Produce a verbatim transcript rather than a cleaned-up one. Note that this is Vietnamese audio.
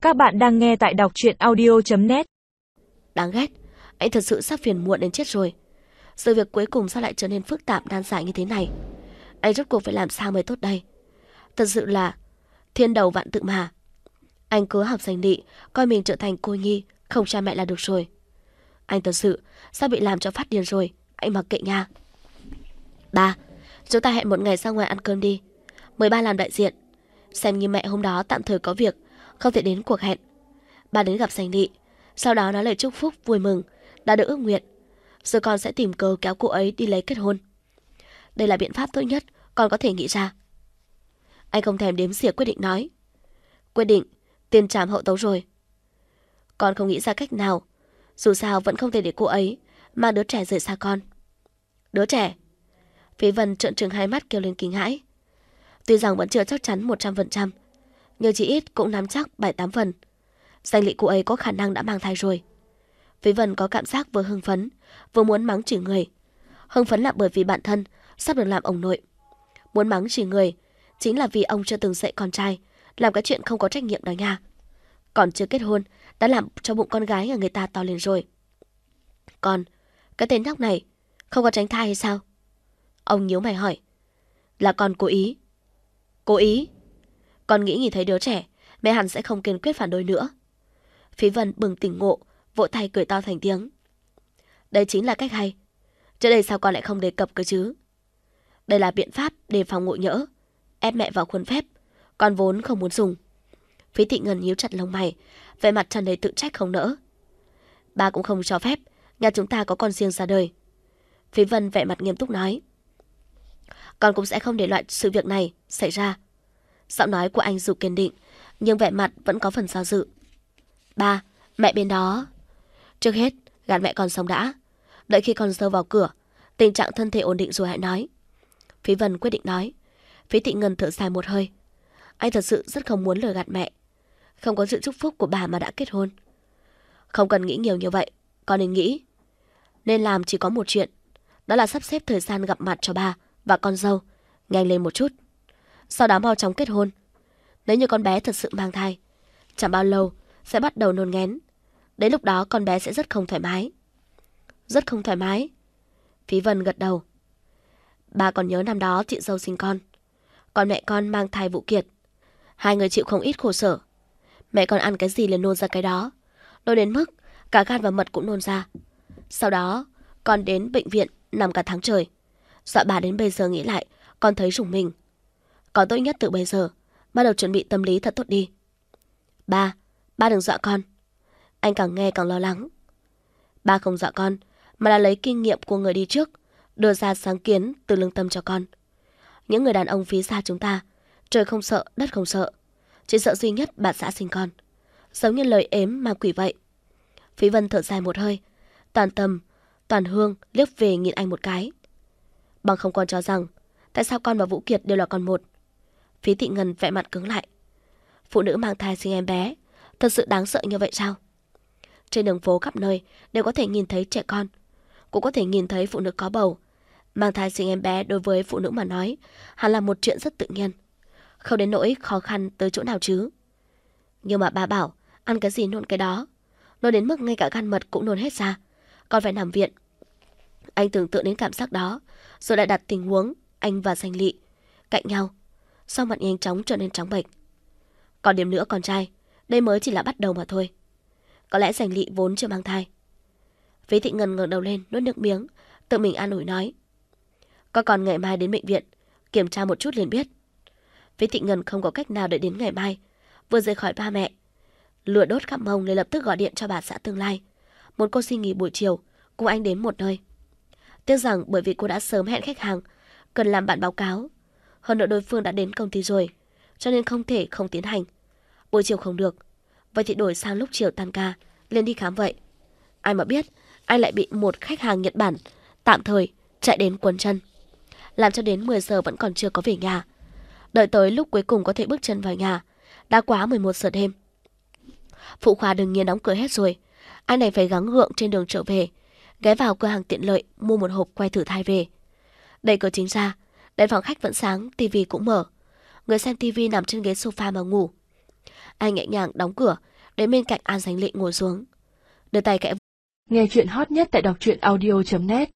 Các bạn đang nghe tại đọc truyện audio chấm net. Đáng ghét, anh thật sự sắp phiền muộn đến chết rồi. Sự việc cuối cùng sao lại trở nên phức tạp nan giải như thế này? Anh rốt cuộc phải làm sao mới tốt đây? Thật sự là thiên đầu vạn tự mà. Anh cứ học danh lị, coi mình trở thành cô nhi, không cha mẹ là được rồi. Anh thật sự sao bị làm cho phát điên rồi? Anh mặc kệ nha. Ba, chúng ta hẹn một ngày ra ngoài ăn cơm đi. Mời ba làm đại diện. Xem như mẹ hôm đó tạm thời có việc, không thể đến cuộc hẹn. Ba đến gặp danh lị, sau đó nói lời chúc phúc vui mừng, đã được ước nguyện. Rồi con sẽ tìm cớ kéo cô ấy đi lấy kết hôn. Đây là biện pháp tốt nhất con có thể nghĩ ra. Anh không thèm đếm xỉa quyết định nói. Quyết định, tiền trảm hậu tấu rồi. Con không nghĩ ra cách nào. Dù sao vẫn không thể để cô ấy mang đứa trẻ rời xa con. Đứa trẻ? Phí Vân trợn trừng hai mắt kêu lên kinh hãi. Tuy rằng vẫn chưa chắc chắn một trăm phần trăm, nhưng chỉ ít cũng nắm chắc bảy tám phần. Danh lị cô ấy có khả năng đã mang thai rồi. Phí Vân có cảm giác vừa hưng phấn, vừa muốn mắng chửi người. Hưng phấn là bởi vì bản thân sắp được làm ông nội. Muốn mắng chửi người chính là vì ông chưa từng dạy con trai làm cái chuyện không có trách nhiệm đó nha. Còn chưa kết hôn đã làm cho bụng con gái nhà người ta to lên rồi. Còn cái tên nhóc này không có tránh thai hay sao? Ông nhíu mày hỏi. Là con cố ý. Cố ý? Con nghĩ nhìn thấy đứa trẻ, mẹ hẳn sẽ không kiên quyết phản đối nữa. Phí Vân bừng tỉnh ngộ, vỗ tay cười to thành tiếng. Đây chính là cách hay. Trước đây sao con lại không đề cập cơ chứ? Đây là biện pháp đề phòng ngộ nhỡ, ép mẹ vào khuôn phép, con vốn không muốn dùng. Phí Thị Ngân nhíu chặt lông mày, vẻ mặt tràn đầy tự trách không nỡ. Ba cũng không cho phép nhà chúng ta có con riêng ra đời. Phí Vân vẻ mặt nghiêm túc nói. Con cũng sẽ không để loại sự việc này xảy ra. Giọng nói của anh dù kiên định, nhưng vẻ mặt vẫn có phần do dự. Ba, mẹ bên đó. Trước hết, gạt mẹ con sống đã. Đợi khi con dâu vào cửa, tình trạng thân thể ổn định rồi hãy nói. Phí Vân quyết định nói. Phí Thị Ngân thở dài một hơi. Anh thật sự rất không muốn lừa gạt mẹ. Không có sự chúc phúc của bà mà đã kết hôn. Không cần nghĩ nhiều như vậy, con nên nghĩ. Nên làm chỉ có một chuyện, đó là sắp xếp thời gian gặp mặt cho bà và con dâu nhanh lên một chút. Sau đó mau chóng kết hôn. Nếu như con bé thật sự mang thai, chẳng bao lâu sẽ bắt đầu nôn nghén. Đến lúc đó con bé sẽ rất không thoải mái. Rất không thoải mái? Phí Vân gật đầu. Bà còn nhớ năm đó chị dâu sinh con, còn mẹ con mang thai Vũ Kiệt. Hai người chịu không ít khổ sở. Mẹ con ăn cái gì liền nôn ra cái đó, nôn đến mức cả gan và mật cũng nôn ra. Sau đó con đến bệnh viện nằm cả tháng trời. Dọa bà đến bây giờ nghĩ lại con thấy rùng mình. Còn tốt nhất từ bây giờ bắt đầu chuẩn bị tâm lý thật tốt đi. Ba, ba đừng dọa con. Anh càng nghe càng lo lắng. Ba không dọa con, mà là lấy kinh nghiệm của người đi trước, đưa ra sáng kiến từ lương tâm cho con. Những người đàn ông phía xa chúng ta, trời không sợ, đất không sợ, chỉ sợ duy nhất bà xã sinh con, giống như lời ếm ma quỷ vậy. Phí Vân thở dài một hơi, toàn tâm, toàn hương liếc về nhìn anh một cái. Bằng không con cho rằng tại sao con và Vũ Kiệt đều là con một? Phí Thị Ngân vẻ mặt cứng lại. Phụ nữ mang thai sinh em bé thật sự đáng sợ như vậy sao? Trên đường phố khắp nơi đều có thể nhìn thấy trẻ con, cũng có thể nhìn thấy phụ nữ có bầu. Mang thai sinh em bé đối với phụ nữ mà nói hẳn là một chuyện rất tự nhiên, không đến nỗi khó khăn tới chỗ nào chứ. Nhưng mà bà bảo ăn cái gì nôn cái đó, nôn đến mức ngay cả gan mật cũng nôn hết ra, còn phải nằm viện. Anh tưởng tượng đến cảm giác đó, rồi lại đặt tình huống anh và Danh Lị cạnh nhau, sau mặt nhanh chóng trở nên trắng bệch. Còn điểm nữa con trai, đây mới chỉ là bắt đầu mà thôi. Có lẽ Danh Lị vốn chưa mang thai. Phí Thị Ngân ngẩng đầu lên nuốt nước miếng, tự mình an ủi nói. Có còn ngày mai đến bệnh viện kiểm tra một chút liền biết. Phí Thị Ngân không có cách nào đợi đến ngày mai. Vừa rời khỏi ba mẹ, lửa đốt khắp mông nên lập tức gọi điện cho bà xã tương lai, một cô xin nghỉ buổi chiều cùng anh đến một nơi. Tiếc rằng bởi vì cô đã sớm hẹn khách hàng cần làm bản báo cáo, hơn nữa đối phương đã đến công ty rồi, cho nên không thể không tiến hành. Buổi chiều không được, vậy thì đổi sang lúc chiều tan ca lên đi khám vậy. Ai mà biết anh lại bị một khách hàng Nhật Bản tạm thời chạy đến quấn chân, làm cho đến mười giờ vẫn còn chưa có về nhà. Đợi tới lúc cuối cùng có thể bước chân vào nhà đã quá mười một giờ đêm. Phụ khoa đương nhiên đóng cửa hết rồi. Anh này phải gắng gượng trên đường trở về, ghé vào cửa hàng tiện lợi mua một hộp que thử thai về. Đẩy cửa chính ra, đèn phòng khách vẫn sáng, tivi cũng mở. Người xem tivi nằm trên ghế sofa mà ngủ. Anh nhẹ nhàng đóng cửa đến bên cạnh An Dành Lị ngồi xuống. Đưa tay kẽ. Nghe chuyện hot nhất tại đọc truyện audio chấm net.